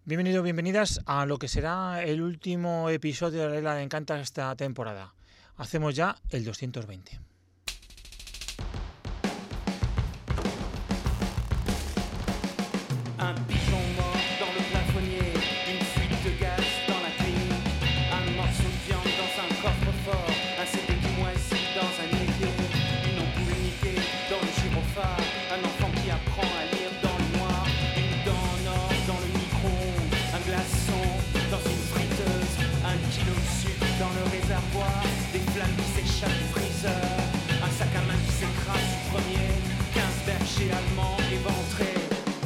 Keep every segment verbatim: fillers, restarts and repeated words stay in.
Bienvenidos, bienvenidas a lo que será el último episodio de La Isla de Encanta esta temporada. Hacemos ya el doscientos veinte. Un pigeon mort dans le plafonnier, une fuite de gaz dans la clinique, un morceau de viande dans un coffre-fort, un C D qui moisit dans un évier, une ampoule niquée dans le gyrophare, un enfant qui apprend à lire dans le noir, une dent en or dans le micro-ondes, un glaçon dans une friteuse, un kilo de sucre dans le réservoir, des flammes qui s'échappent du freezer, un sac à main qui s'écrase du premier, quinze bergers allemands éventrés.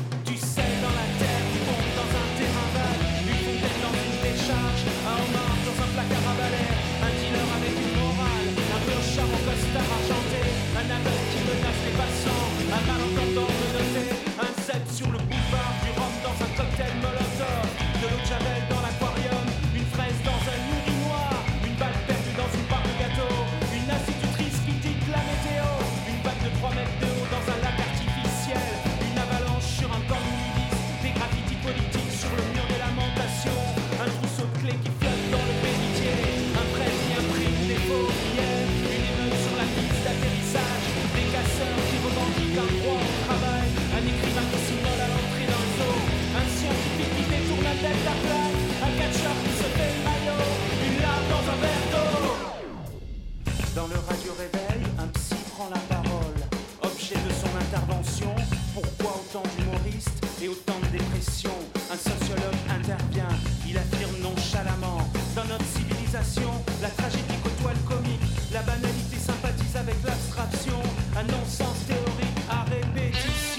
Un homard dans un placard à balai, un dealer avec une morale, un clochard en costard argenté, un aveugle qui menace les passants, un malentendant menotté, un Z sur le boulevard, du rhum dans un cocktail molotov, de l'eau de javel dans l'aquarium, une fraise dans un urinoir, une balle perdue dans une barre de gâteau, une institutrice qui dit la météo, une balle de trois mètres de haut dans un lac artificiel, une avalanche sur un camp nudiste, des graffitis politiques sur le mur des lamentations, un trousseau de clés qui flotte dans le bénitier, un prêtre qui imprime des faux billets, une émeute sur la piste d'atterrissage, des casseurs qui revendiquent un droit au travail, un écrivain qui s'immole à l'entrée d'un zoo, un scientifique qui détourne la tête à plat, un catcheur qui se fait le maillot, une larme dans un verre d'eau. Dans le radio-réveil, un psy prend la parole, objet de son intervention, pourquoi autant d'humoristes et autant de dépression? Un sociologue intervient, il affirme nonchalamment, dans notre civilisation, la tragédie côtoie le comique, la banalité sympathise avec l'abstraction, un non-sens théorique à répétition.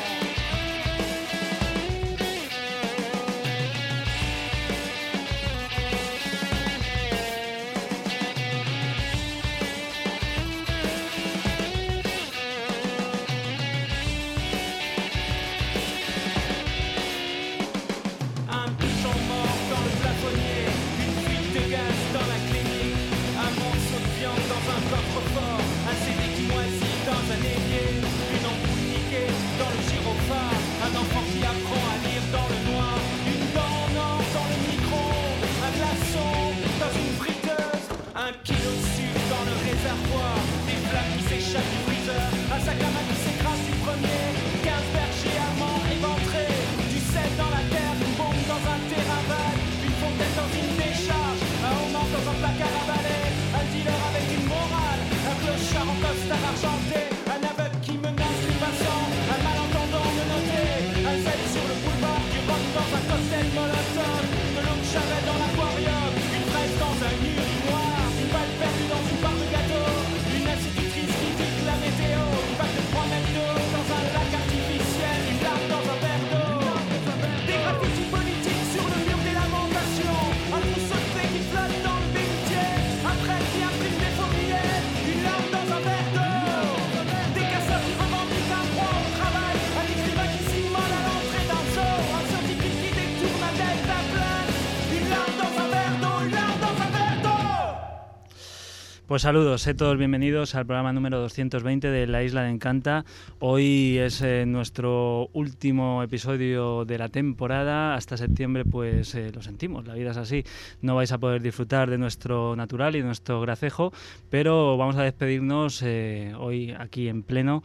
Pues saludos, sed todos bienvenidos al programa número doscientos veinte de La Isla de Encanta. Hoy es eh, nuestro último episodio de la temporada. Hasta septiembre pues eh, lo sentimos, la vida es así. No vais a poder disfrutar de nuestro natural y de nuestro gracejo, pero vamos a despedirnos eh, hoy aquí en pleno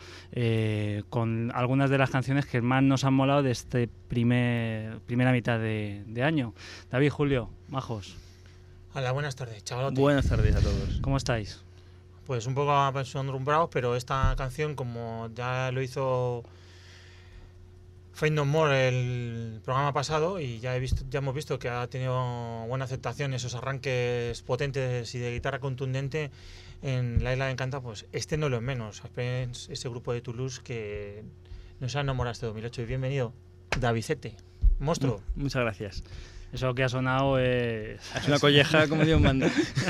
eh, con algunas de las canciones que más nos han molado de este primer, primera mitad de, de año. David, Julio, majos. Hola, buenas tardes, chavalote. Buenas tardes a todos. ¿Cómo estáis? Pues un poco sonrumbrados, pero esta canción, como ya lo hizo Faith No More el programa pasado, y ya he visto, ya hemos visto que ha tenido buena aceptación, esos arranques potentes y de guitarra contundente en La Isla de Encanta, pues este no lo es menos. Ese grupo de Toulouse que nos ha enamorado este dos mil ocho. Y bienvenido, Davidete, monstruo. Muchas gracias. Eso que ha sonado es... Es una colleja como Dios manda.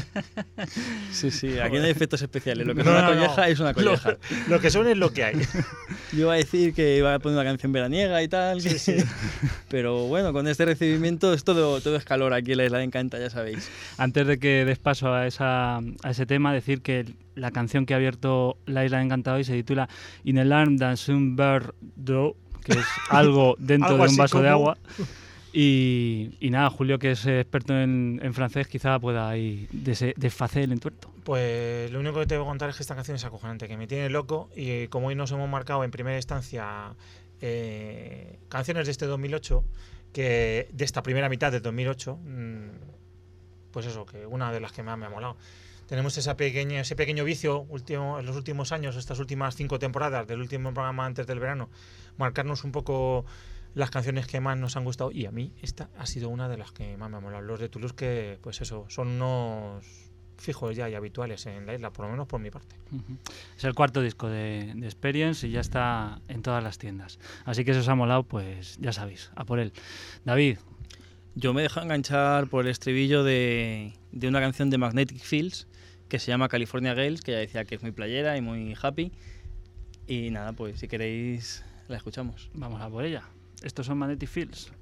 Sí, sí, aquí no hay efectos especiales. Lo que no, es una no, colleja no. es una colleja. Lo, lo que son es lo que hay. Yo iba a decir que iba a poner una canción veraniega y tal. Sí, sí. Pero bueno, con este recibimiento es todo, todo es calor aquí en La Isla de Encanta, ya sabéis. Antes de que des paso a, esa, a ese tema, decir que la canción que ha abierto La Isla de Encanta hoy se titula In a Larm dans un verre d'eau, que es algo dentro algo de un vaso como... de agua. Y, y nada, Julio, que es experto en, en francés, quizá pueda ahí des, desfacer el entuerto. Pues lo único que te voy a contar es que esta canción es acojonante, que me tiene loco, y como hoy nos hemos marcado en primera instancia eh, canciones de este dos mil ocho, que de esta primera mitad del dos mil ocho, mmm, pues eso, que una de las que más me ha molado. Tenemos esa pequeña, ese pequeño vicio último, en los últimos años, estas últimas cinco temporadas del último programa antes del verano, marcarnos un poco las canciones que más nos han gustado, y a mí esta ha sido una de las que más me ha molado. Los de Toulouse, que pues eso, son unos fijos ya y habituales en la isla, por lo menos por mi parte. Uh-huh. Es el cuarto disco de, de Experience y ya está en todas las tiendas. Así que si os ha molado, pues ya sabéis, a por él. David. Yo me dejo enganchar por el estribillo de, de una canción de Magnetic Fields que se llama California Girls, que ya decía que es muy playera y muy happy. Y nada, pues si queréis la escuchamos. Vamos a por ella. Estos son Magnetic Fields.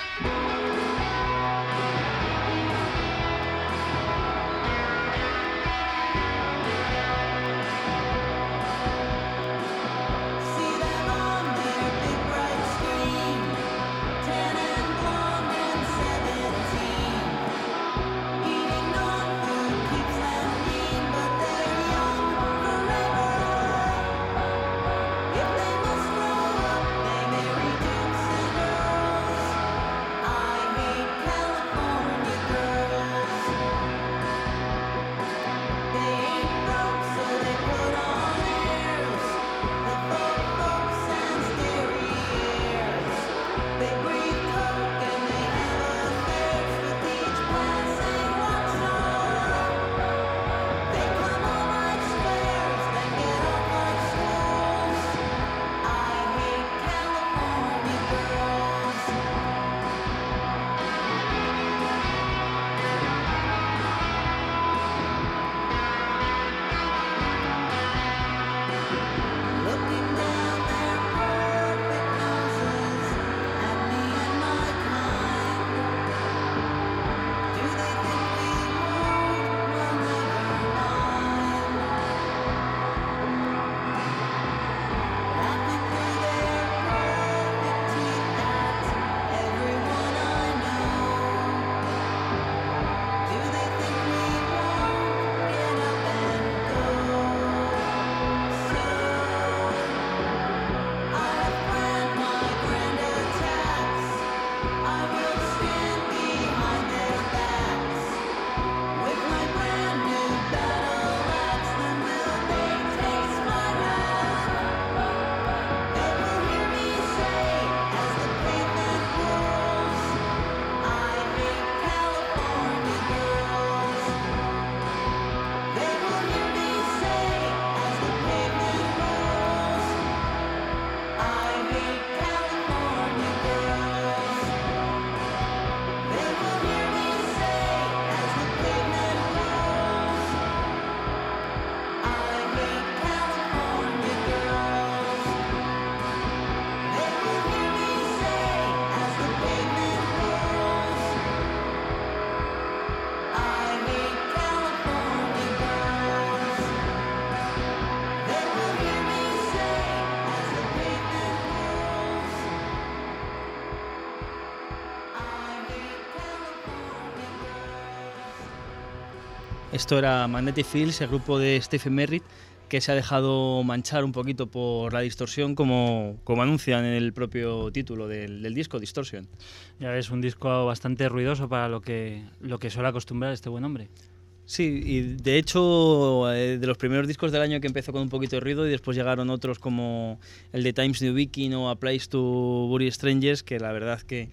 Esto era Magnetic Fields, el grupo de Stephen Merritt, que se ha dejado manchar un poquito por la distorsión, como, como anuncian en el propio título del, del disco, Distortion. Ya ves, un disco bastante ruidoso para lo que, lo que suele acostumbrar este buen hombre. Sí, y de hecho, eh, de los primeros discos del año que empezó con un poquito de ruido y después llegaron otros como el de Times New Viking o A Place to Bury Strangers, que la verdad que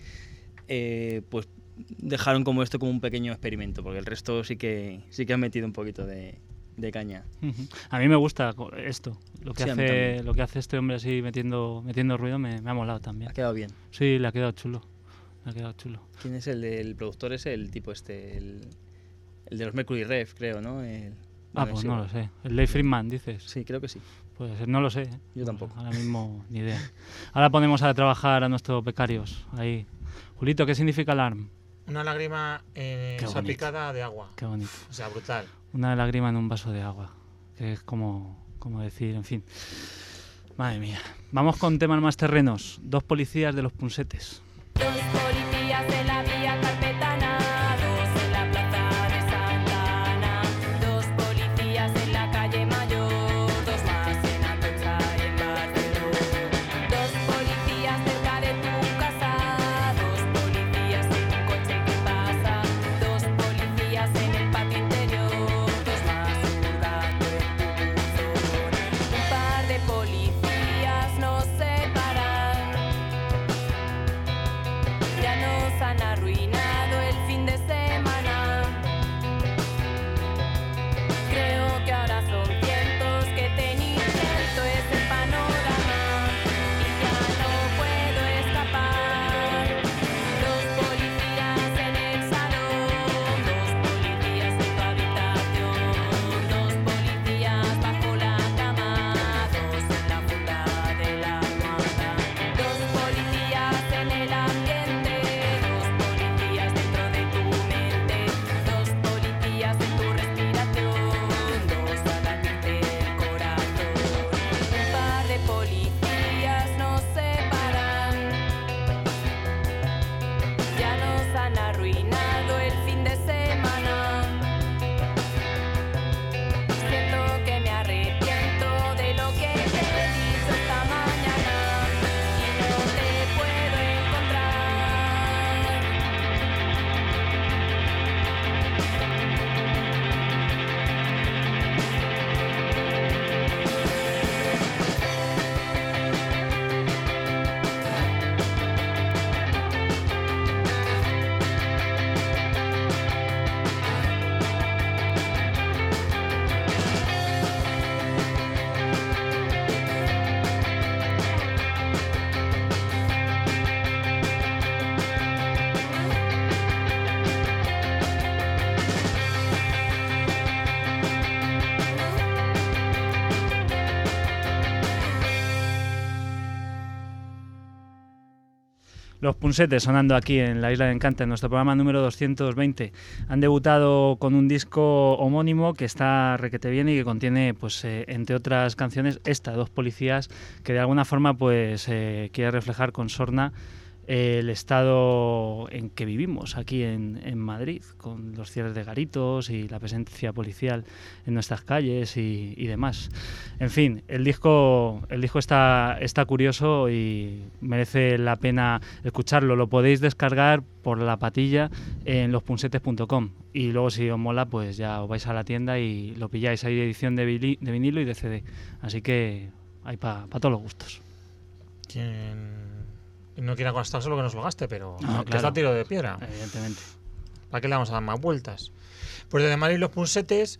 eh, pues dejaron como esto como un pequeño experimento, porque el resto sí que sí que han metido un poquito de, de caña. Uh-huh. A mí me gusta esto, lo que sí, hace lo que hace este hombre así metiendo metiendo ruido me, me ha molado también. Ha quedado bien. Sí, le ha quedado chulo. Le ha quedado chulo. ¿Quién es el del productor? Es el tipo este, el, el de los Mercury Rev, creo, ¿no? El, ah, pues no lo sé. El Dave Friedman, dices. Sí, creo que sí. Pues no lo sé. ¿eh? Yo tampoco. Ahora mismo ni idea. Ahora ponemos a trabajar a nuestros becarios. Ahí. Julito, ¿qué significa alarm? Una lágrima eh, salpicada de agua. Qué bonito. O sea, brutal. Una lágrima en un vaso de agua. Que es como, como decir, en fin. Madre mía. Vamos con temas más terrenos. Dos policías de los Punsetes. Dos policías policías en la vía Carpetana, dos en la plaza de Santa Ana, dos policías en la calle Mayor, dos más en Atocha y en Barcelona, dos policías cerca de tu casa, dos policías en un coche que pasa, dos policías en el patio interior, dos más hurgando en tu buzón. Un par de policías nos separan, ya nos han arruinado el fin de semana. Creo que ahora son cientos que tenéis cierto ese panorama y ya no puedo escapar. Dos policías en el salón, dos policías en tu habitación, dos policías bajo la cama, dos en la funda de la almohada, dos policías en el ambiente, dos policías dentro de tu mente, dos policías en tu respiración, dos al latirte el corazón. Un par de policías nos separan, ya nos han arruinado el fin de semana. Siento que me arrepiento de lo que te he dicho esta mañana y no te puedo encontrar. Los Punsetes sonando aquí en la Isla de Encanta, en nuestro programa número doscientos veinte. Han debutado con un disco homónimo que está requete bien y que contiene, pues, eh, entre otras canciones, esta, Dos policías, que de alguna forma pues eh, quiere reflejar con sorna eh, el estado en que vivimos aquí en, en Madrid, con los cierres de garitos y la presencia policial en nuestras calles y, y demás. En fin, el disco, el disco está, está curioso y merece la pena escucharlo. Lo podéis descargar por la patilla en los punsetes punto com y luego, si os mola, pues ya os vais a la tienda y lo pilláis. Hay edición de, vili, de vinilo y de C D, así que hay para pa todos los gustos. Quien no quiera gastárselo, que nos lo gaste, pero No, que claro. está a tiro de piedra. Evidentemente. ¿Para qué le vamos a dar más vueltas? Pues desde Madrid los Punsetes.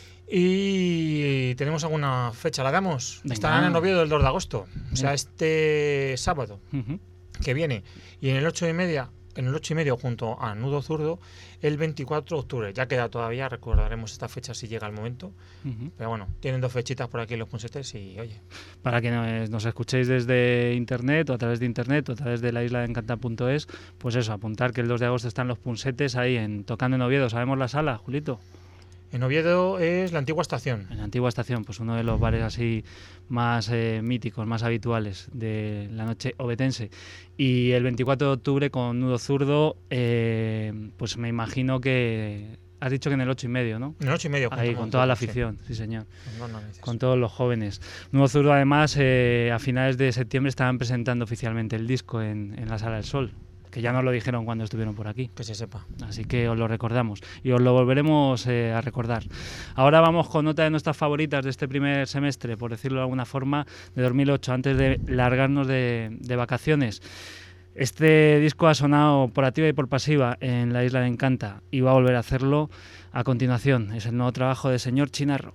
Y tenemos alguna fecha, ¿la damos? Venga. Estarán en Oviedo el dos de agosto, o sea, Venga. este sábado Uh-huh. que viene. Y en el ocho y media, en el ocho y medio junto a Nudo Zurdo, el veinticuatro de octubre. Ya queda todavía, recordaremos esta fecha si llega el momento. Uh-huh. Pero bueno, tienen dos fechitas por aquí los Punsetes y oye. Para que nos, nos escuchéis desde internet o a través de internet o a través de la isla de encanta punto es, pues eso, apuntar que el dos de agosto están los Punsetes ahí en tocando en Oviedo. ¿Sabemos la sala, Julito? En Oviedo es la antigua estación. En la antigua estación, pues uno de los bares así más eh, míticos, más habituales de la noche ovetense. Y el veinticuatro de octubre con Nudo Zurdo, eh, pues me imagino que has dicho que en el ocho y medio, ¿no? En el ocho y medio. Ahí, junto con toda la sí. afición, sí, señor. No, no, dices. Con todos los jóvenes. Nudo Zurdo, además, eh, a finales de septiembre estaban presentando oficialmente el disco en, en la Sala del Sol, que ya nos lo dijeron cuando estuvieron por aquí. Que se sepa. Así que os lo recordamos y os lo volveremos eh, a recordar. Ahora vamos con otra de nuestras favoritas de este primer semestre, por decirlo de alguna forma, de dos mil ocho, antes de largarnos de, de vacaciones. Este disco ha sonado por activa y por pasiva en la Isla de Encanta y va a volver a hacerlo a continuación. Es el nuevo trabajo de Señor Chinarro.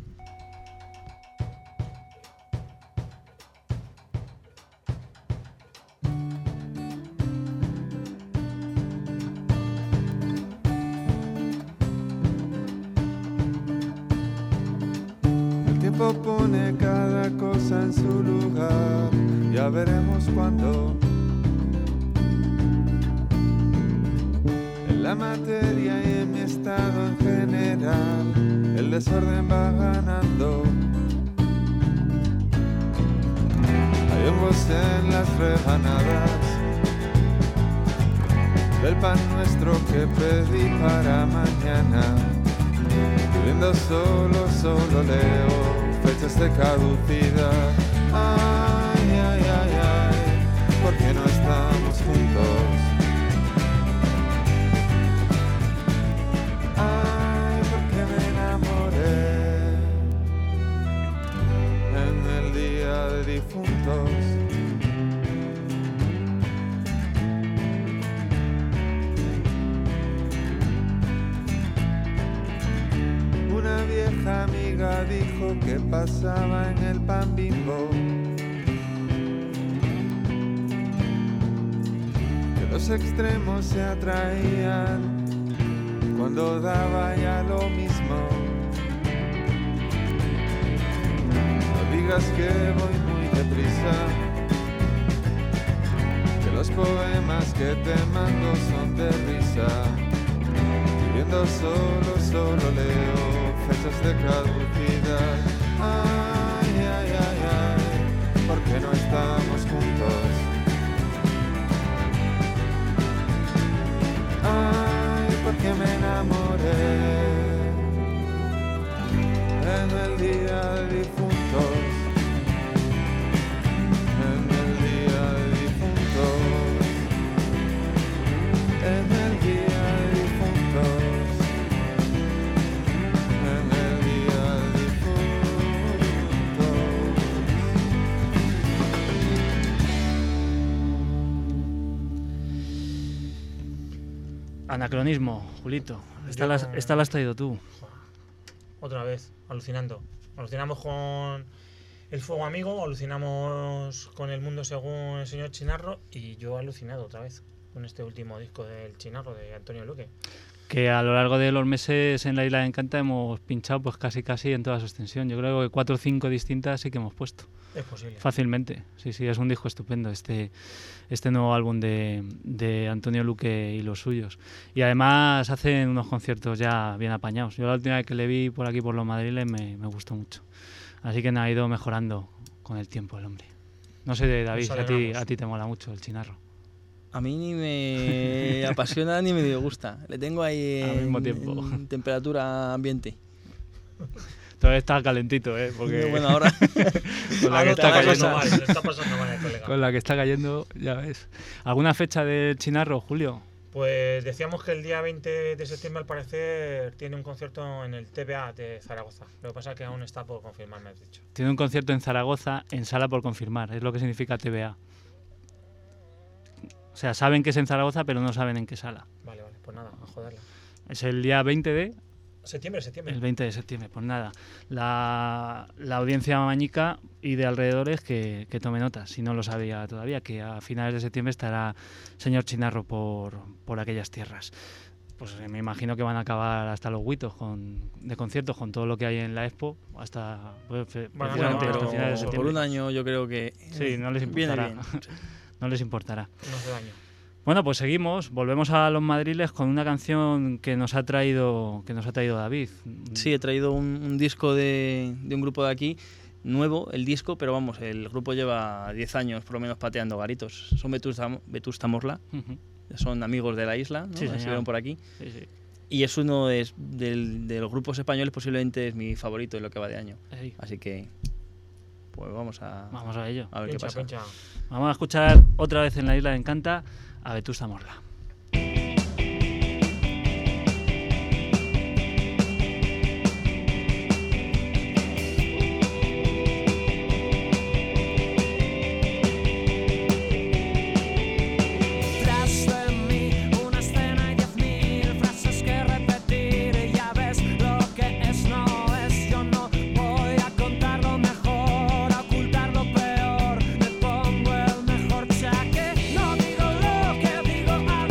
El tiempo pone cada cosa en su lugar, ya veremos cuándo. En la materia y en mi estado en general, el desorden va ganando. Hay hongos en las rebanadas, del pan nuestro que pedí para mañana. Viviendo solo, solo leo fechas de caducidad. Ay, ay, ay, ay, ¿por qué no estamos juntos? Ay, porque me enamoré en el día de difuntos. Una vieja amiga dijo que pasaba en el Pan Bimbo, que los extremos se atraían cuando daba ya lo mismo. No digas que voy muy deprisa, que los poemas que te mando son de risa. Viviendo solo, solo leo fechas de caducidad. Ay, ay, ay, ay, ¿por qué no estamos juntos? Ay, porque me enamoré en el día de difuntos, en el día de difuntos, en el día de difuntos, en el día de difuntos. Anacronismo, Julito. Esta, Yo- la, has- esta la has traído tú. Otra vez, alucinando. Alucinamos con el fuego amigo, alucinamos con el mundo según el señor Chinarro y yo he alucinado otra vez con este último disco del Chinarro de Antonio Luque. Que a lo largo de los meses en la Isla de Encanta hemos pinchado pues casi casi en toda su extensión. Yo creo que cuatro o cinco distintas sí que hemos puesto. Es posible. Fácilmente. Sí, sí, es un disco estupendo este, este nuevo álbum de, de Antonio Luque y los suyos. Y además hacen unos conciertos ya bien apañados. Yo la última vez que le vi por aquí por los madriles me, me gustó mucho. Así que ha ido mejorando con el tiempo el hombre. No sé, David, Nos a ti, alegramos. a ti te mola mucho el Chinarro. A mí ni me apasiona ni me disgusta. Le tengo ahí Al mismo en- tiempo. en temperatura ambiente. Todavía está calentito, ¿eh? Porque Bueno, ahora con la Ah, que lo está está pasando cayendo, mal, lo está pasando mal el colega. con la que está cayendo, ya ves. ¿Alguna fecha del Chinarro, Julio? Pues decíamos que el día veinte de septiembre al parecer tiene un concierto en el T V A de Zaragoza. Lo que pasa es que aún está por confirmar, me has dicho. Tiene un concierto en Zaragoza en sala por confirmar, es lo que significa T V A. O sea, saben que es en Zaragoza, pero no saben en qué sala. Vale, vale, pues nada, a joderla. Es el día veinte de... Septiembre, septiembre. El veinte de septiembre, pues nada. La, la audiencia mañica y de alrededores que, que tome nota, si no lo sabía todavía, que a finales de septiembre estará señor Chinarro por, por aquellas tierras. Pues eh, me imagino que van a acabar hasta los huitos con, de conciertos con todo lo que hay en la Expo, hasta pues, fe- Bueno, precisamente bueno, hasta finales de pero por septiembre. un año yo creo que Sí, no les viene importará. bien. No les importará. No hace daño. Bueno, pues seguimos, volvemos a los madriles con una canción que nos ha traído, que nos ha traído David. Sí, he traído un, un disco de, de un grupo de aquí, nuevo el disco, pero vamos, el grupo lleva diez años por lo menos pateando garitos. Son Vetusta, Vetusta Morla, Ujú. son amigos de la isla, ¿no? Sí, señor. Estuvieron por aquí. Sí, sí. Y es uno de, del- de los grupos españoles, posiblemente es mi favorito en lo que va de año. Sí. Así que, pues vamos a, Vamos a ello. a ver Pincha, qué pasa. pincha. Vamos a escuchar otra vez en la Isla de Encanta a Vetusta Morla. Tras de mí una escena y diez mil frases que repetir. Ya ves lo que es, no es. Yo no voy a contar lo mejor, a ocultar lo peor. Me pongo el mejor chaque. No digo lo que digo a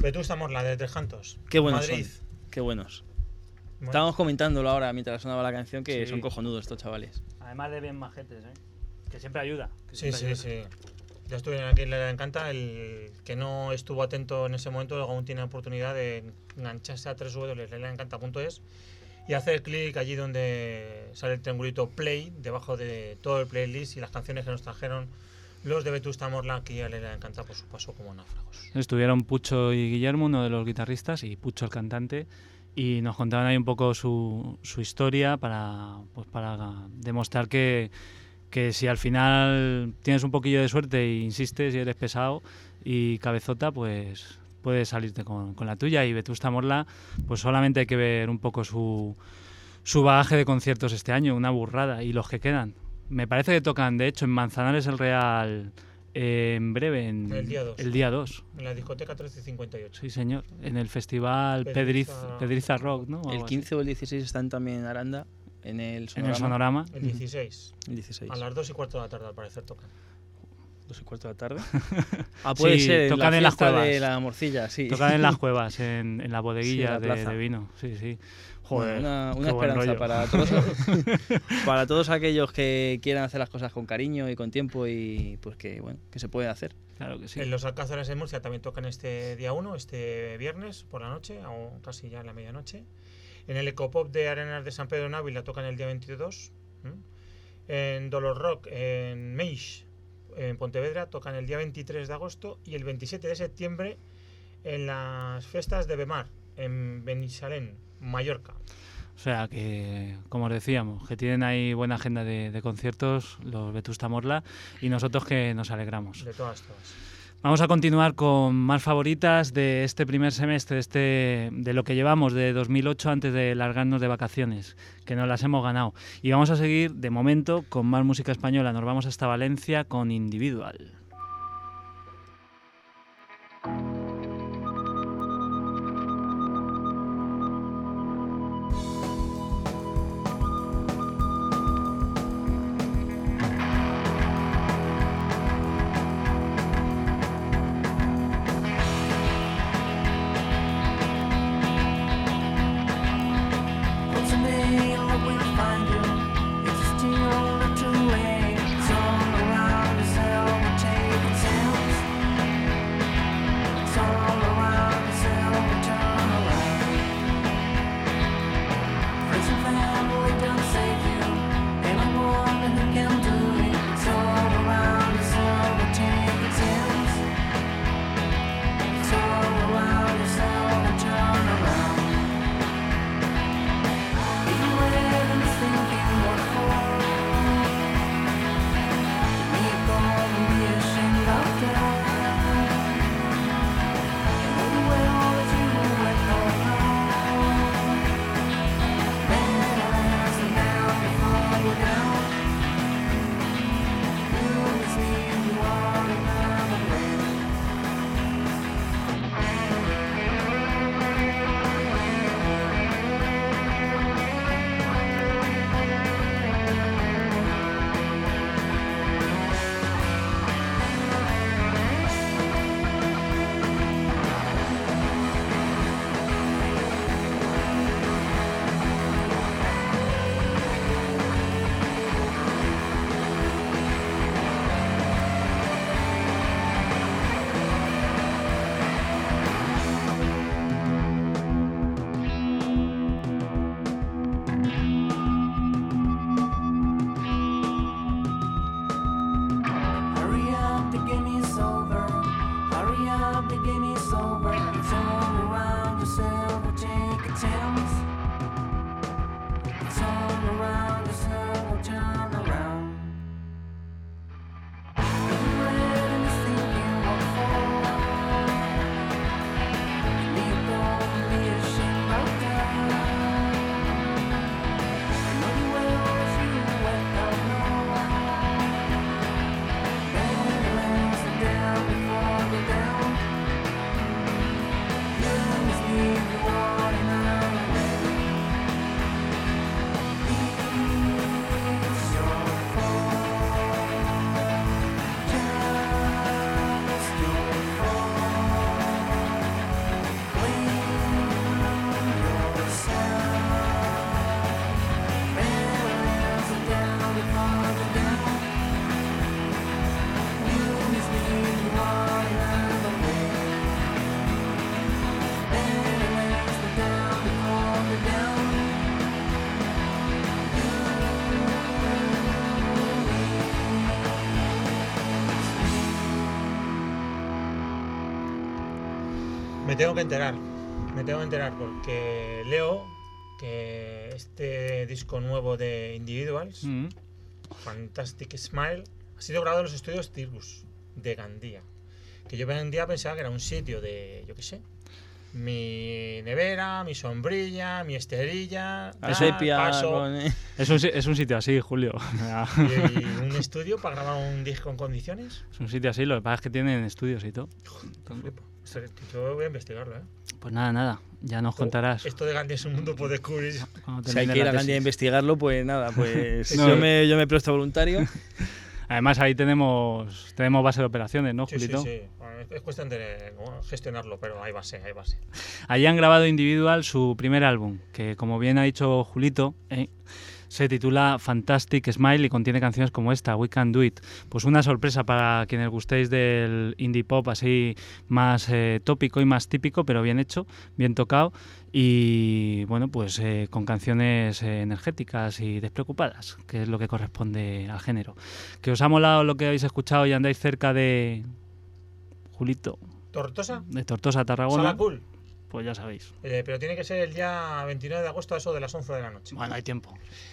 Vetusta Morla de Tres Cantos. Qué buenos Madrid. son. Qué buenos. Bueno, Estábamos comentándolo ahora mientras sonaba la canción que Sí. son cojonudos estos chavales. Además de bien majetes, ¿eh? Que siempre ayuda. que Sí, siempre sí, ayuda. sí. Ya estuve aquí en La Encanta. El que no estuvo atento en ese momento aún tiene oportunidad de engancharse a doble u doble u doble u punto la encanta punto es y hacer clic allí donde sale el triangulito play, debajo de todo el playlist y las canciones que nos trajeron los de Vetusta Morla aquí a La Encanta por su paso como náufragos. Estuvieron Pucho y Guillermo, uno de los guitarristas, y Pucho el cantante, y nos contaban ahí un poco su, su historia para, pues para demostrar que, que si al final tienes un poquillo de suerte e insistes y eres pesado y cabezota, pues puedes salirte con, con la tuya. Y Vetusta Morla, pues solamente hay que ver un poco su, su bagaje de conciertos este año, una burrada, y los que quedan. Me parece que tocan, de hecho, en Manzanares el Real eh, en breve, en El día dos. el día dos. En la discoteca trece cincuenta y ocho. Sí, señor. En el festival Pedriza- Pedriza, Pedriza Rock, ¿no? O El algo así. quince o el dieciséis están también en Aranda, en el En Sonorama. el Sonorama. El dieciséis. El dieciséis. A las dos y cuarto de la tarde al parecer tocan. Dos y cuarto de la tarde. Ah, puede Sí, ser. En tocan la en las fiesta cuevas. de la morcilla, sí. Tocan en las cuevas, en, en la bodeguilla Sí, la de, plaza. de vino. Sí, sí. Bueno, Joder, una, qué una buen esperanza rollo. para todos, para todos aquellos que quieran hacer las cosas con cariño y con tiempo y pues que bueno que se puede hacer. Claro que sí. En los Alcázares de Murcia también tocan este día uno, este viernes por la noche, o casi ya en la medianoche. En el Ecopop de Arenas de San Pedro en Ávila tocan el día veintidós. ¿m? En Dolor Rock, en Meix, en Pontevedra, tocan el día veintitrés de agosto y el veintisiete de septiembre en las fiestas de Bemar, en Benissalén, Mallorca. O sea que, como os decíamos, que tienen ahí buena agenda de, de conciertos los Vetusta Morla y nosotros que nos alegramos. De todas, todas. Vamos a continuar con más favoritas de este primer semestre, de, este, de lo que llevamos de dos mil ocho antes de largarnos de vacaciones, que nos las hemos ganado. Y vamos a seguir, de momento, con más música española. Nos vamos hasta Valencia con Individual. Down Me tengo que enterar, me tengo que enterar porque leo que este disco nuevo de Individuals, Mm. Fantastic Smile, ha sido grabado en los estudios Tirgus de Gandía. Que yo en día pensaba que era un sitio de, yo qué sé, mi nevera, mi sombrilla, mi esterilla, La tal, sepia, paso, con- eh. Es un, si- es un sitio así, Julio. y, y un estudio para grabar un disco en condiciones. Es un sitio así, lo que pasa es que tienen estudios y todo. Esto- Yo voy a investigarlo, ¿eh? Pues nada, nada, ya nos contarás. Esto de Gandía es un mundo por descubrir. cuando Si hay termine que ir la a Gandía a tesis. investigarlo, pues nada, pues No. yo, me, yo me presto voluntario. Además ahí tenemos tenemos base de operaciones, ¿no, Sí, sí, Julito? sí. Bueno, es cuestión de ¿no? gestionarlo, pero ahí va a ser, ahí va a ser. Allí han grabado Individual su primer álbum, que como bien ha dicho Julito, eh, se titula Fantastic Smile y contiene canciones como esta, We Can Do It. Pues una sorpresa para quienes gustéis del indie pop así más eh, tópico y más típico, pero bien hecho, bien tocado y bueno, pues eh, con canciones eh, energéticas y despreocupadas, que es lo que corresponde al género. ¿Que os ha molado lo que habéis escuchado y andáis cerca de Julito, ¿Tortosa? de Tortosa, Tarragona? Sala Cool. Pues ya sabéis. Eh, pero tiene que ser el día veintinueve de agosto a eso de las once de la noche. Bueno, hay tiempo,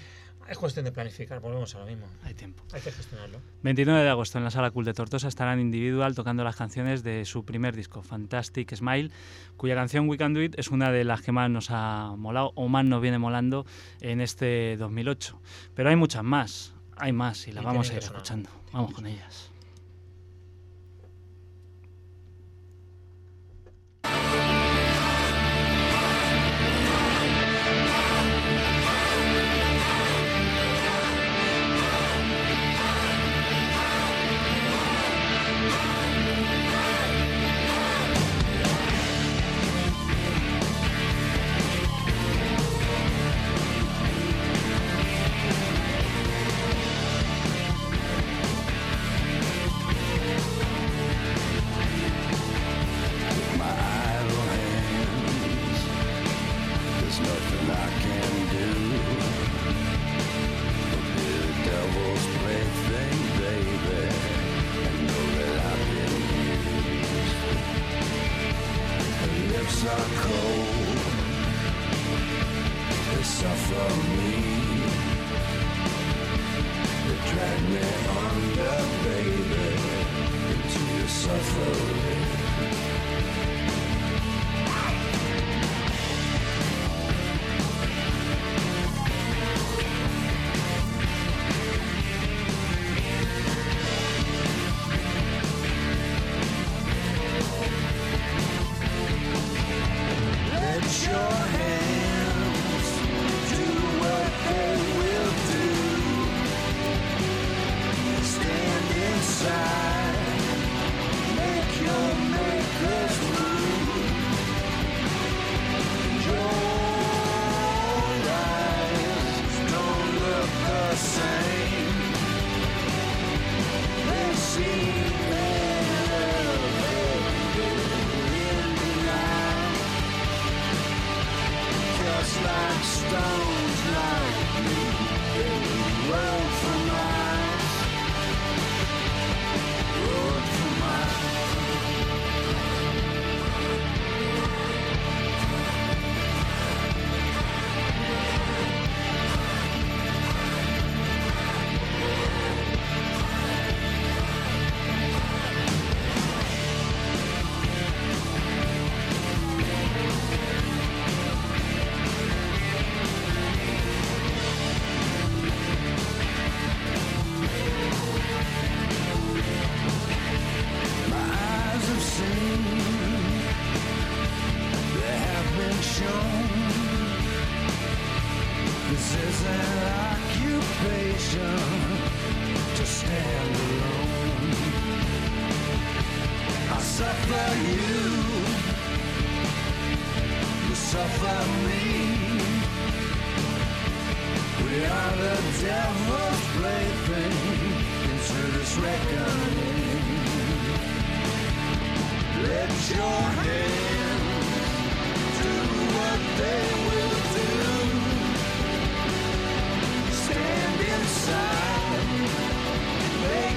Es cuestión de planificar, volvemos a lo mismo. hay tiempo. Hay que gestionarlo. veintinueve de agosto en la Sala Cool de Tortosa estarán Individual tocando las canciones de su primer disco, Fantastic Smile, cuya canción We Can Do It es una de las que más nos ha molado o más nos viene molando en este dos mil ocho. Pero hay muchas más, hay más y las Y vamos a tienen ir que sonar. escuchando. Vamos con ellas.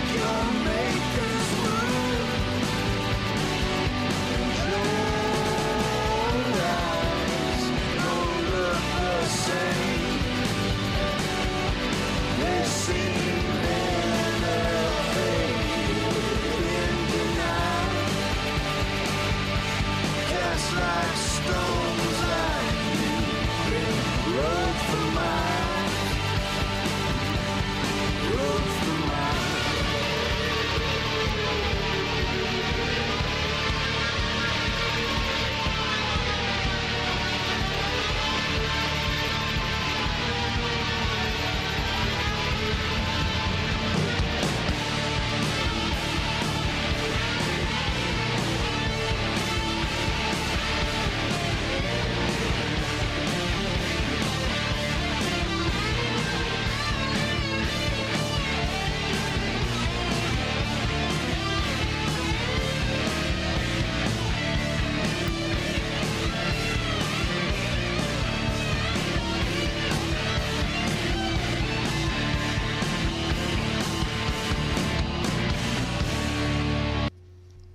Make your makers move. Enjoy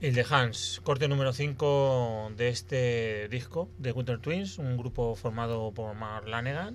Il de Hans, corte número cinco de este disco de Winter Twins, un grupo formado por Mark Lanegan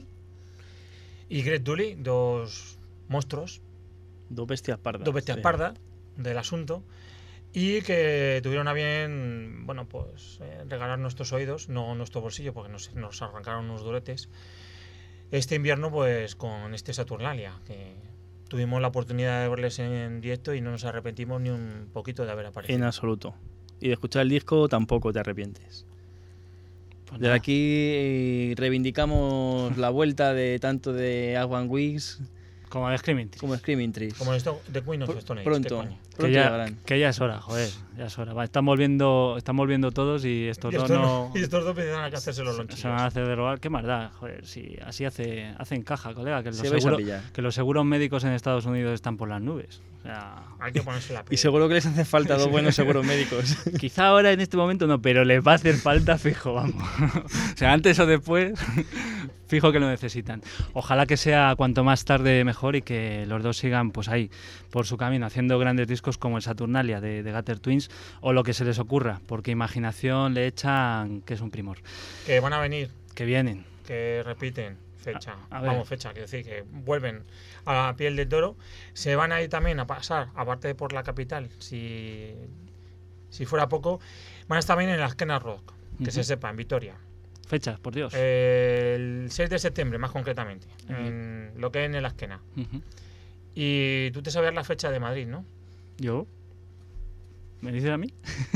y Greg Dulli, dos monstruos, Dos bestias pardas. dos bestias sí. pardas del asunto, y que tuvieron a bien, bueno, pues eh, regalar nuestros oídos, no nuestro bolsillo, porque nos, nos arrancaron unos duretes este invierno, pues con este Saturnalia, que tuvimos la oportunidad de verles en directo y no nos arrepentimos ni un poquito de haber aparecido. En absoluto. Y de escuchar el disco tampoco te arrepientes. Pues Desde nada. aquí eh, reivindicamos la vuelta de tanto de Agwan Weeks Como de Screaming Trees. como Screaming Trees. Como esto de Queen of Pr- Stone Age, pronto, ¿qué coño? pronto Que ya, llegarán. que ya es hora, joder, ya es hora. Va, están volviendo, están volviendo todos y estos Y dos estos, no... y estos dos empiezan a hacerse los se- lonchillos. se van a hacer de robar. Qué maldad, joder, si así hace, hacen caja, colega, que los, Si vais a seguro- pillar. que los seguros médicos en Estados Unidos están por las nubes. O sea, Hay que ponerse la Y piel. seguro que les hace falta dos buenos seguros médicos. quizá ahora en este momento no, pero les va a hacer falta fijo, vamos. O sea, antes o después, fijo que lo necesitan. Ojalá que sea cuanto más tarde mejor y que los dos sigan pues ahí, por su camino, haciendo grandes discos como el Saturnalia de, de Gutter Twins o lo que se les ocurra, porque imaginación le echan que es un primor. Que van a venir, Que vienen. que repiten fecha. A- a ver. Vamos, fecha, quiero decir, que vuelven a la piel del toro. Se van a ir también a pasar, aparte de por la capital, si, si fuera poco, van a estar también en la Esquena Rock, que Ujú. se sepa, en Vitoria. Fechas, por Dios. Eh, el seis de septiembre, más concretamente, Ujú. en lo que es en la Esquena. Ujú. Y tú te sabías la fecha de Madrid, ¿no? ¿Yo? ¿Me dices a mí?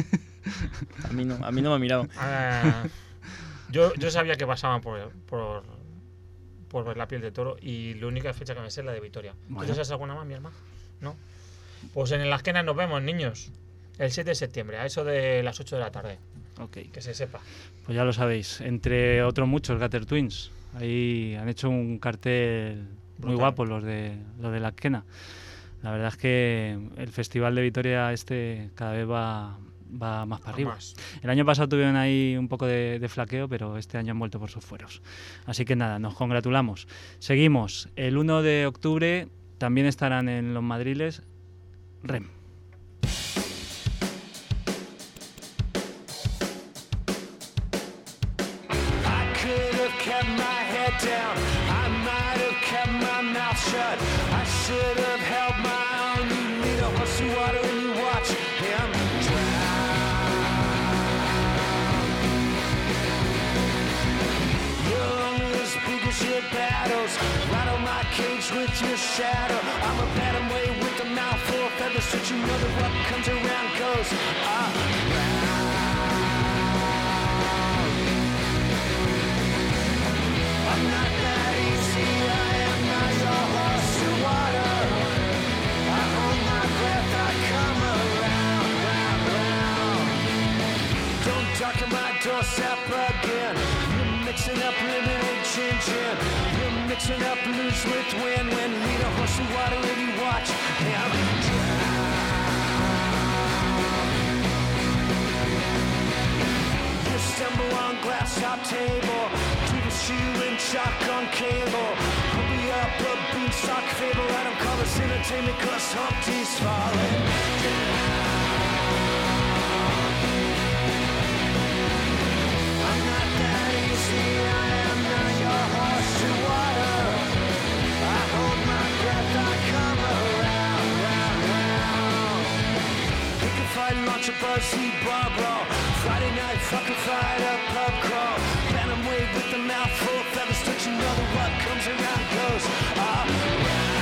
A mí no, a mí no me ha mirado. Ah, yo, yo sabía que pasaban por, por, por ver la piel de toro y la única fecha que me sé es la de Vitoria. Bueno. ¿Tú sabes alguna más, mi hermano? ¿No? Pues en la esquina nos vemos, niños. El siete de septiembre, a eso de las ocho de la tarde. Ok. Que se sepa. Pues ya lo sabéis, entre otros muchos, Gutter Twins. Ahí han hecho un cartel muy Brutal. guapo los de, los de la Esquena. La verdad es que el Festival de Vitoria este cada vez va, va más para arriba. Más. El año pasado tuvieron ahí un poco de, de flaqueo, pero este año han vuelto por sus fueros. Así que nada, nos congratulamos. Seguimos. El uno de octubre también estarán en los Madriles R E M. I could have kept my head down. I might have kept my mouth shut. I should have held my own. You need a horse of water and you watch him drown. You're only as big as your battles. Rattle my cage with your shadow. I'm a pat him way with a mouthful of feathers. So you know that what comes around goes around. I'm not that easy, I am not your horse to water. I hold my breath, I come around, round, round. Don't darken my doorstep again. You're mixing up lemonade, gin, gin. You're mixing up loose with win, win. Need a horse to water and you watch him drown. You stumble on glass top table. You in chalk on cable. Put me up a beanstalk fable. Let him call us entertainment cause Humpty's falling down. I'm not that easy, I am not your horse to water. I hold my breath, I come around, round, round. Pick a fight, launch a buzz, heat bar brawl. Friday night, fucking fight, a pub crawl. Phantom wave with the mouth full of feathers. Don't you know that what comes around goes around?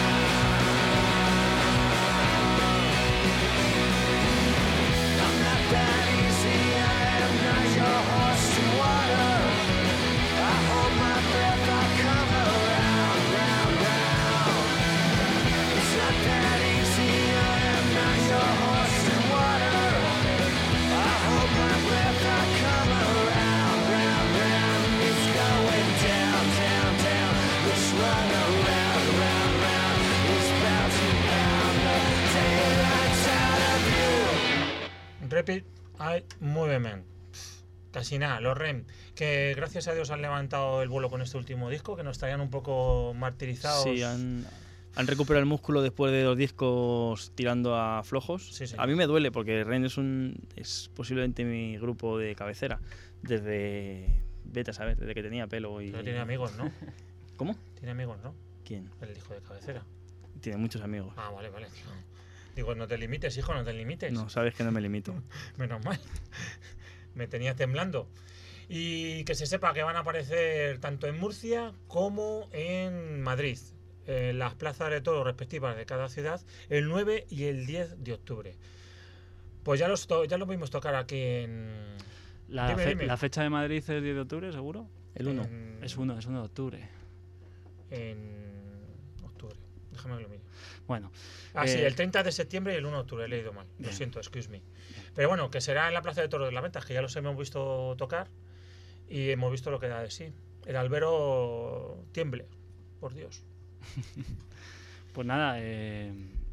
I'm not that easy, I am not your horse to water. I hold my breath, I come around, round, round. It's not that easy, I am not your horse to water. I hold my breath, I come around, round, round. It's going down, down, down. It's run around, round, round. It's bouncing round the daylights out of you. Repeat I Movement. Casi nada, los R E M, que gracias a Dios han levantado el vuelo con este último disco, que nos traían un poco martirizados Sí, han, han recuperado el músculo después de dos discos tirando a flojos. Sí, sí. A mí me duele porque Rain es, un, es posiblemente mi grupo de cabecera. Desde, vete a saber, desde que tenía pelo. Y... Pero tiene amigos, ¿no? ¿Cómo? Tiene amigos, ¿no? ¿Quién? El hijo de cabecera. Tiene muchos amigos. Ah, vale, vale. Tío. Digo, no te limites, hijo, no te limites. No, sabes que no me limito. Menos mal. Me tenía temblando. Y que se sepa que van a aparecer tanto en Murcia como en Madrid, en las plazas de toros respectivas de cada ciudad, el nueve y el diez de octubre. Pues ya los, to- ya los vimos tocar aquí en... La, Dime, fe- dime. la fecha de Madrid es diez de octubre, ¿seguro? El uno. En, Es uno, es uno de octubre. En octubre. Déjame que lo mire. Bueno, Ah, sí, Eh, el treinta de septiembre y el uno de octubre, he leído mal. Lo Bien. siento, excuse me. Pero bueno, que será en la Plaza de Toros de la Ventas, que ya los hemos visto tocar y hemos visto lo que da de sí. El albero tiemble, por Dios. pues nada, eh,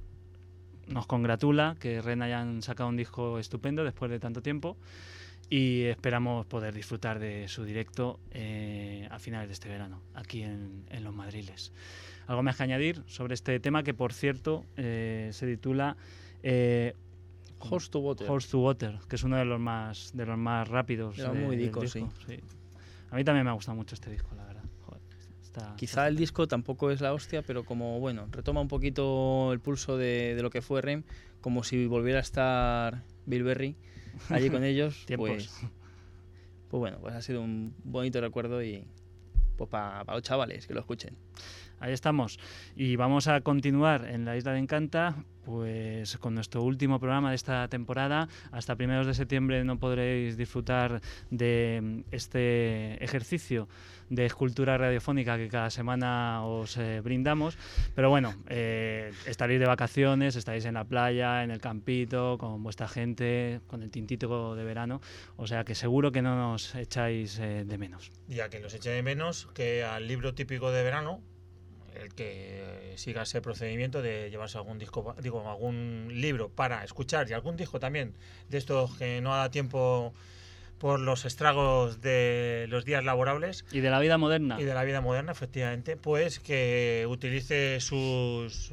nos congratula que Ren hayan sacado un disco estupendo después de tanto tiempo y esperamos poder disfrutar de su directo eh, a finales de este verano, aquí en, en Los Madriles. ¿Algo más que añadir sobre este tema que, por cierto, eh, se titula eh, Horse to Water. Horse to Water, que es uno de los más, de los más rápidos Era de- muy del dico, disco, sí. A mí también me ha gustado mucho este disco, la verdad. Joder, está- Quizá el disco tampoco es la hostia, pero como, bueno, retoma un poquito el pulso de, de lo que fue Rem, como si volviera a estar Bill Berry allí con ellos. Tiempos. pues, pues bueno, pues ha sido un bonito recuerdo y pues para los chavales que lo escuchen. Ahí estamos. Y vamos a continuar en la Isla de Encanta, pues con nuestro último programa de esta temporada. Hasta primeros de septiembre no podréis disfrutar de este ejercicio de escultura radiofónica que cada semana os eh, brindamos. Pero bueno, eh, estaréis de vacaciones, estaréis en la playa, en el campito, con vuestra gente, con el tintito de verano. O sea que seguro que no nos echáis eh, de menos. Y a que los eche de menos que al libro típico de verano, el que siga ese procedimiento de llevarse algún disco, digo, algún libro para escuchar y algún disco también de estos que no da tiempo por los estragos de los días laborables Y de la vida moderna. y de la vida moderna, efectivamente, pues que utilice sus,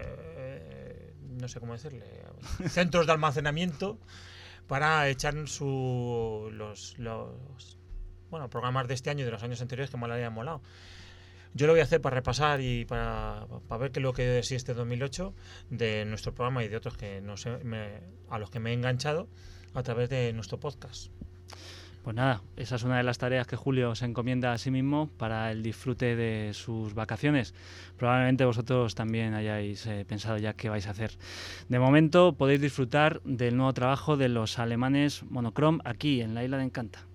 eh, no sé cómo decirle, centros de almacenamiento para echar su, los, los bueno, programas de este año y de los años anteriores que me lo habían molado. Yo lo voy a hacer para repasar y para, para ver qué es lo que de sí este dos mil ocho de nuestro programa y de otros que no sé, me, a los que me he enganchado a través de nuestro podcast. Pues nada, esa es una de las tareas que Julio se encomienda a sí mismo para el disfrute de sus vacaciones. Probablemente vosotros también hayáis eh, pensado ya qué vais a hacer. De momento podéis disfrutar del nuevo trabajo de los alemanes Monochrome aquí en la Isla de Encanta.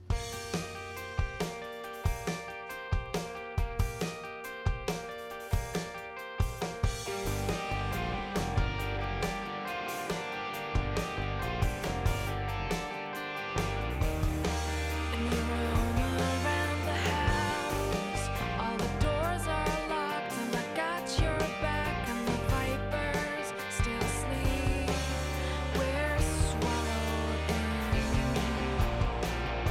And you roam around the house. All the doors are locked, and I got your back. And the vipers still sleep. We're swallowed in.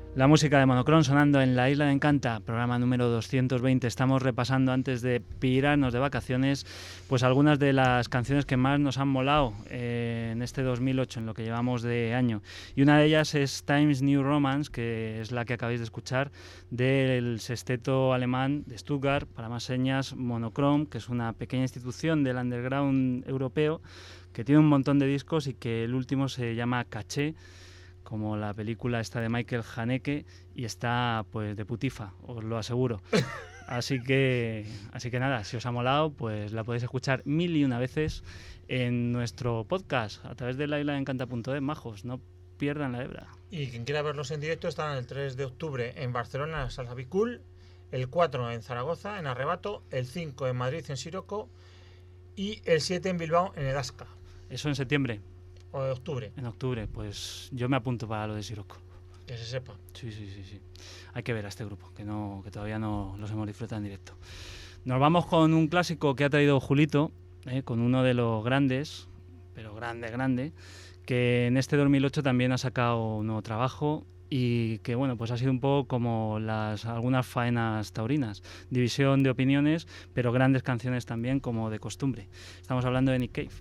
La música de Monochrome sonando en La Isla de Encanta, programa número doscientos veinte. Estamos repasando, antes de pirarnos de vacaciones, pues algunas de las canciones que más nos han molado eh, en este dos mil ocho, en lo que llevamos de año. Y una de ellas es Times New Romance, que es la que acabáis de escuchar, del sexteto alemán de Stuttgart, para más señas, Monochrome, que es una pequeña institución del underground europeo que tiene un montón de discos y que el último se llama Caché, como la película esta de Michael Haneke, y está pues de putifa, os lo aseguro. Así que, así que nada, si os ha molado, pues la podéis escuchar mil y una veces en nuestro podcast a través de la isla de encanta punto es, majos, no pierdan la hebra. Y quien quiera verlos en directo están el tres de octubre en Barcelona, en la Sala Bicul, el cuatro en Zaragoza, en Arrebato, el cinco en Madrid, en Siroco, y el siete en Bilbao, en Edasca. Eso en septiembre. O de octubre. En octubre, pues yo me apunto para lo de Siroco. Que se sepa. Sí, sí, sí, sí. Hay que ver a este grupo, que no, que todavía no los hemos disfrutado en directo. Nos vamos con un clásico que ha traído Julito, eh, con uno de los grandes, pero grande, grande, que en este dos mil ocho también ha sacado un nuevo trabajo y que, bueno, pues ha sido un poco como las algunas faenas taurinas. División de opiniones, pero grandes canciones también, como de costumbre. Estamos hablando de Nick Cave.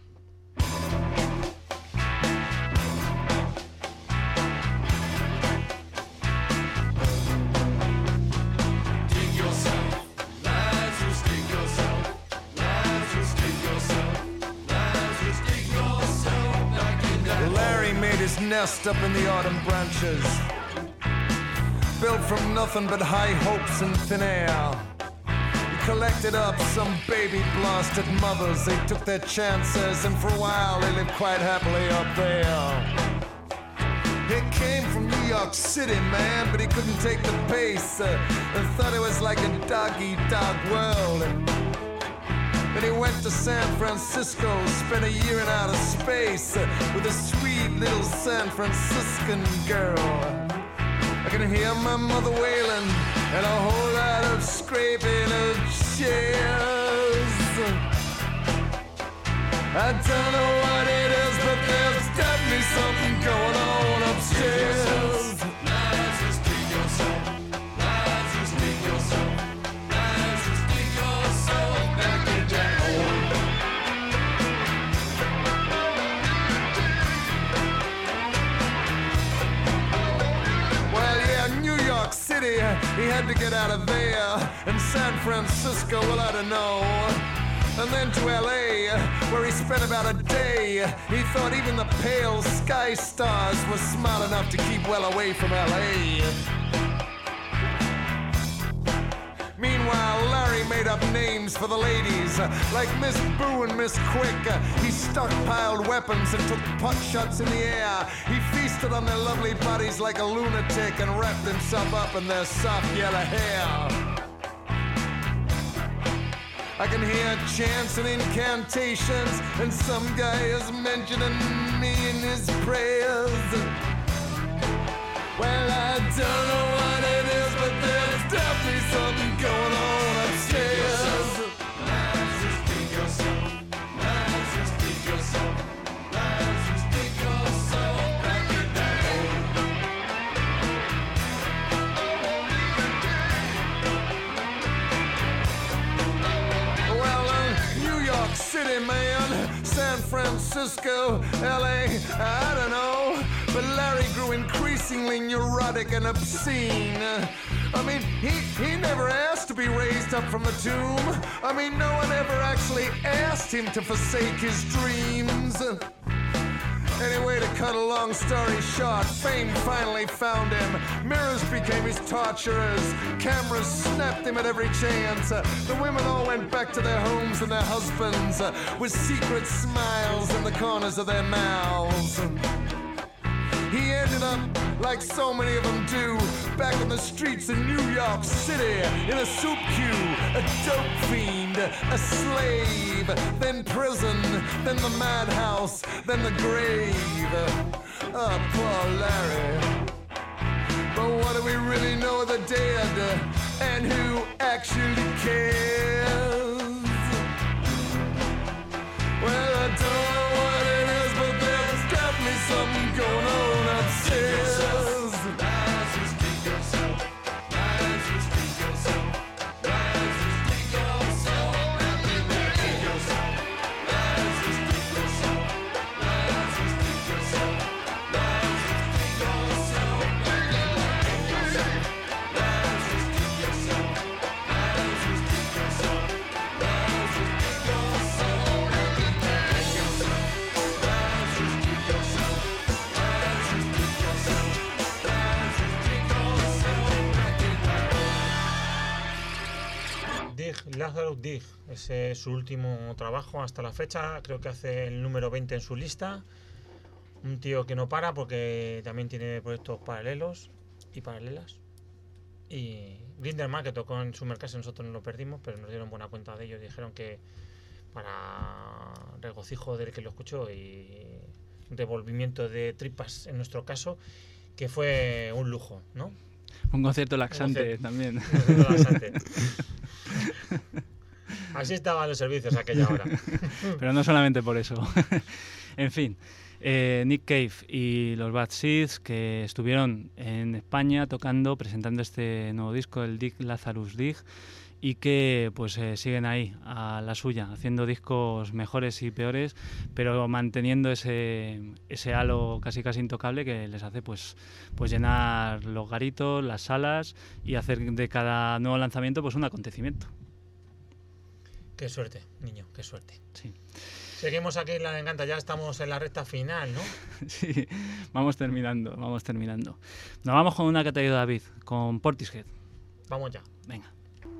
Nest up in the autumn branches, built from nothing but high hopes and thin air. He collected up some baby blasted mothers, they took their chances, and for a while they lived quite happily up there. He came from New York City, man, but he couldn't take the pace, uh, and thought it was like a dog-eat-dog world. And then he went to San Francisco, spent a year in outer space uh, with a sweet little San Franciscan girl. I can hear my mother wailing and a whole lot of scraping of chairs. I don't know what it is, but there's definitely something going on upstairs. City, he had to get out of there. In San Francisco, well, I don't know. And then to L A, where he spent about a day. He thought even the pale sky stars were smart enough to keep well away from L A. Meanwhile, Larry made up names for the ladies, like Miss Boo and Miss Quick. He stockpiled weapons and took pot shots in the air. He feasted on their lovely bodies like a lunatic and wrapped himself up in their soft yellow hair. I can hear chants and incantations, and some guy is mentioning me in his prayers. Well, I don't know what it is, but there's definitely something going on upstairs. Well, uh, New York City, man, San Francisco, L A, I don't know. But Larry grew increasingly neurotic and obscene. I mean, he, he never asked to be raised up from the tomb. I mean, no one ever actually asked him to forsake his dreams. Anyway, to cut a long story short, fame finally found him. Mirrors became his torturers. Cameras snapped him at every chance. The women all went back to their homes and their husbands with secret smiles in the corners of their mouths. He ended up, like so many of them do, back on the streets of New York City, in a soup queue, a dope fiend, a slave, then prison, then the madhouse, then the grave. Oh, poor Larry. But what do we really know of the dead, and who actually cares? Well, I don't know what it is, but there's definitely something going on upstairs. Lazarus Dig. Ese es su último trabajo hasta la fecha. Creo que hace el número veinte en su lista. Un tío que no para porque también tiene proyectos paralelos y paralelas. Y Grindelman, que tocó en Summercase, nosotros no lo perdimos, pero nos dieron buena cuenta de ello. Dijeron que para regocijo del que lo escuchó y revolvimiento de tripas en nuestro caso, que fue un lujo, ¿no? Un concierto laxante Un concierto, también. un concierto laxante. Así estaban los servicios a aquella hora. Pero no solamente por eso. En fin, eh, Nick Cave y los Bad Seeds, que estuvieron en España tocando, presentando este nuevo disco, el Dig Lazarus Dig, y que pues eh, siguen ahí a la suya, haciendo discos mejores y peores, pero manteniendo ese, ese halo casi casi intocable que les hace pues, pues llenar los garitos, las salas y hacer de cada nuevo lanzamiento pues un acontecimiento. Qué suerte, niño, qué suerte. Sí. Seguimos aquí en La Encanta, ya estamos en la recta final, ¿no? Sí, vamos terminando, vamos terminando. Nos vamos con una que ha traído David, con Portishead. Vamos ya. Venga.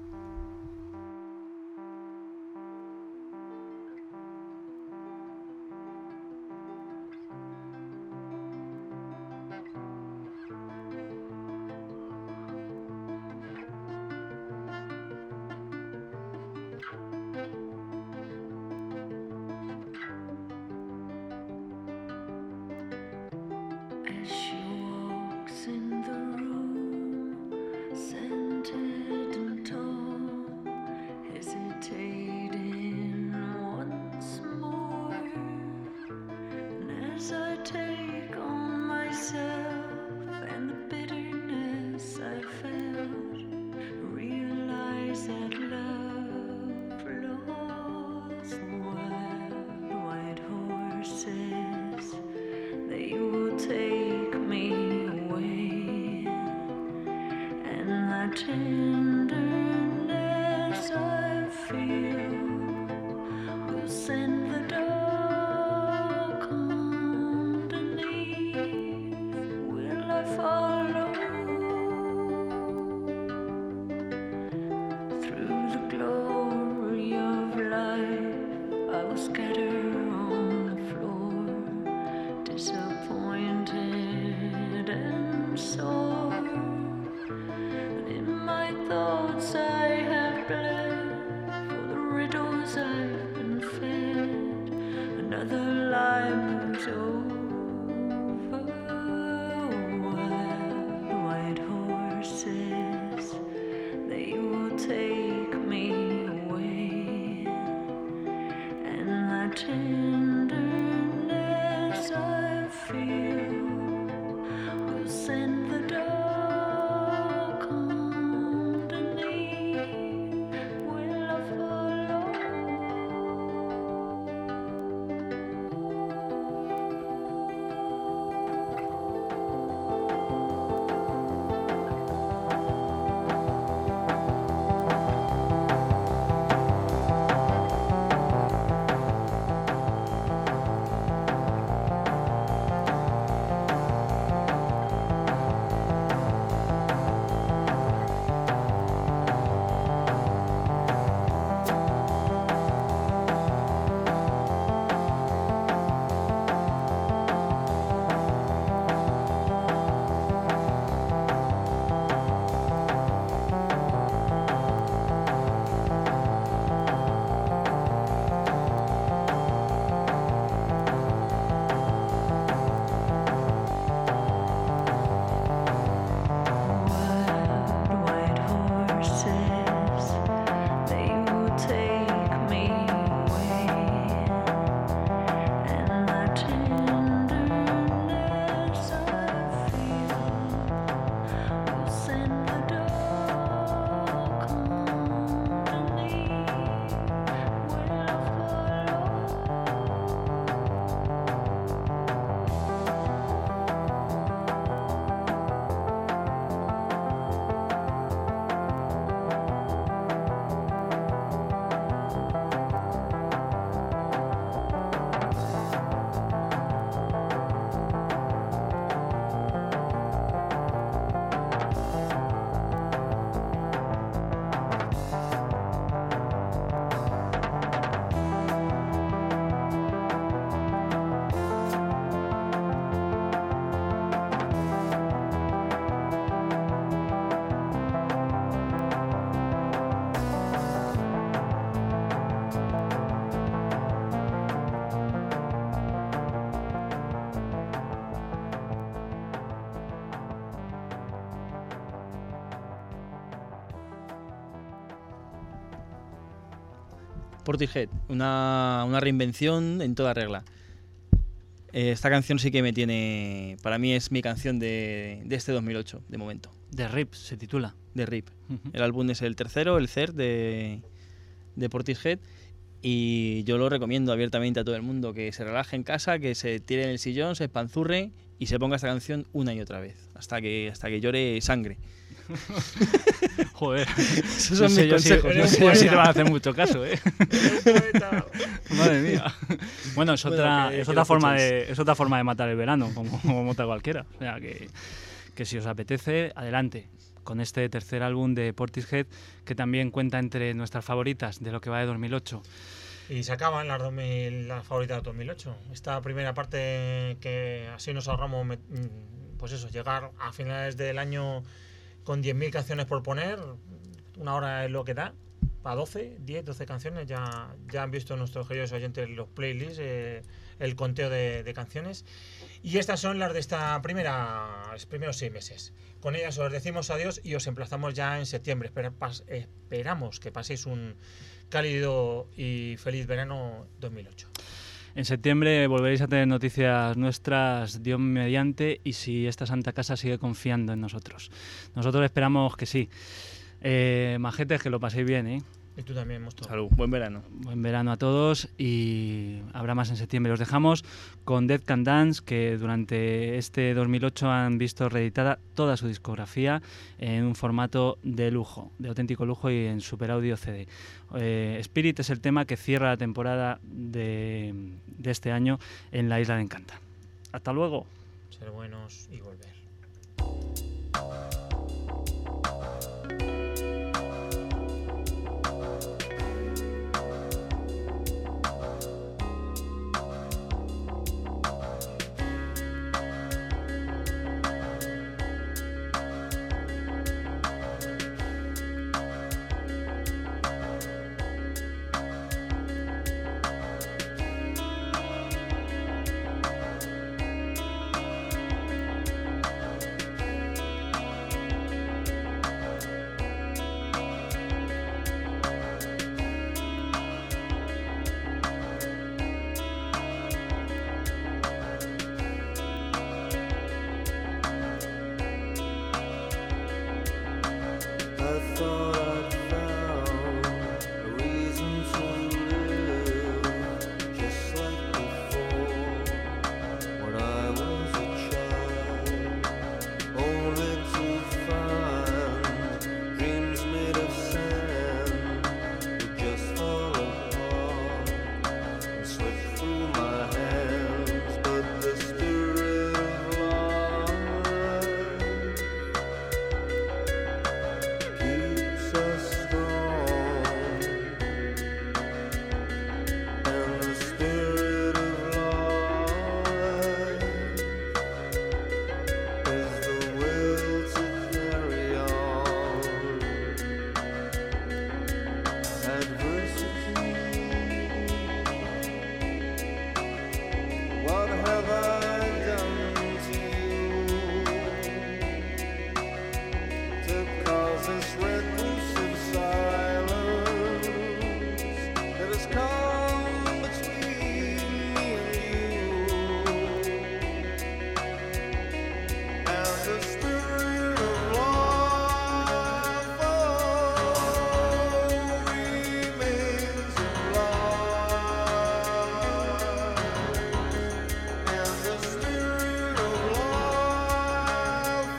As she walks in the room, scented and tall, hesitating once more. And as I take on myself and the bitterness I felt, realize that love lost wild white horses. They will take me away, and the tenderness I feel will send the dark underneath. Will I follow through the glory of life? I will scatter on the floor, disappointed and sore. And in my thoughts I have bled for the riddles I've been fed. Another lie moves over. Wild white horses, they will take me away, and the tenderness I feel will send the dark underneath. Will I follow? Portishead, una, una reinvención en toda regla. Eh, esta canción sí que me tiene... Para mí es mi canción de, de este dos mil ocho, de momento. The Rip se titula. The Rip. Uh-huh. El álbum es el tercero, el third de, de Portishead. Y yo lo recomiendo abiertamente a todo el mundo, que se relaje en casa, que se tire en el sillón, se espanzurre y se ponga esta canción una y otra vez, hasta que, hasta que llore sangre. Joder, esos son no sé mis yo si, consejos. no ¿no? sé yo si te van a hacer mucho caso, ¿eh? Madre mía. Bueno, es otra, Bueno, que- es que otra lo forma escuchéis. de, es otra forma de matar el verano, como, como otra cualquiera. O sea que, que si os apetece, adelante con este tercer álbum de Portishead, que también cuenta entre nuestras favoritas de lo que va de dos mil ocho. Y se acaban las, dos mil, las favoritas de dos mil ocho. Esta primera parte que así nos ahorramos, me- mm, pues eso, llegar a finales del año con diez mil canciones por poner, una hora es lo que da, para doce, diez, doce canciones, ya, ya han visto nuestros queridos oyentes los playlists, eh, el conteo de, de canciones. Y estas son las de esta primera, los primeros seis meses. Con ellas os decimos adiós y os emplazamos ya en septiembre. Espera- pas- esperamos que paséis un cálido y feliz verano dos mil ocho. En septiembre volveréis a tener noticias nuestras, Dios mediante, y si esta Santa Casa sigue confiando en nosotros. Nosotros esperamos que sí. Eh, majetes, que lo paséis bien, ¿eh? Y tú también, Mosto. Salud, buen verano. Buen verano a todos y habrá más en septiembre. Os dejamos con Dead Can Dance, que durante este dos mil ocho han visto reeditada toda su discografía en un formato de lujo, de auténtico lujo y en super audio C D. Eh, Spirit es el tema que cierra la temporada de, de este año en la Isla de Encanta. Hasta luego. Ser buenos y volver. I thought I'd found a reason to live, just like before, when I was a child, only to find dreams made of sand would just fall apart and slip through my hands. But the spirit of life keeps us strong, and the spirit of life is the will to carry on. Adversity, what have I done to you to cause this reclusive silence that has come between me and you? And the spirit of life, oh, remains alive. And the spirit of life,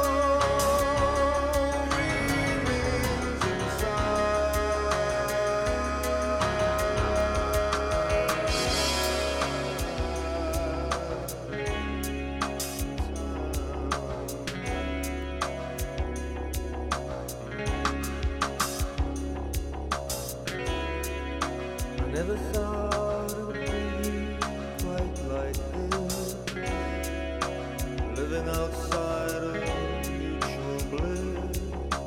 oh, remains inside. I never thought it would be quite like this, living outside of mutual bliss.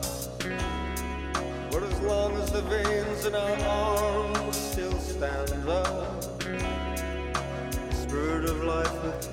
But as long as the veins in our arms still stand up, the spirit of life will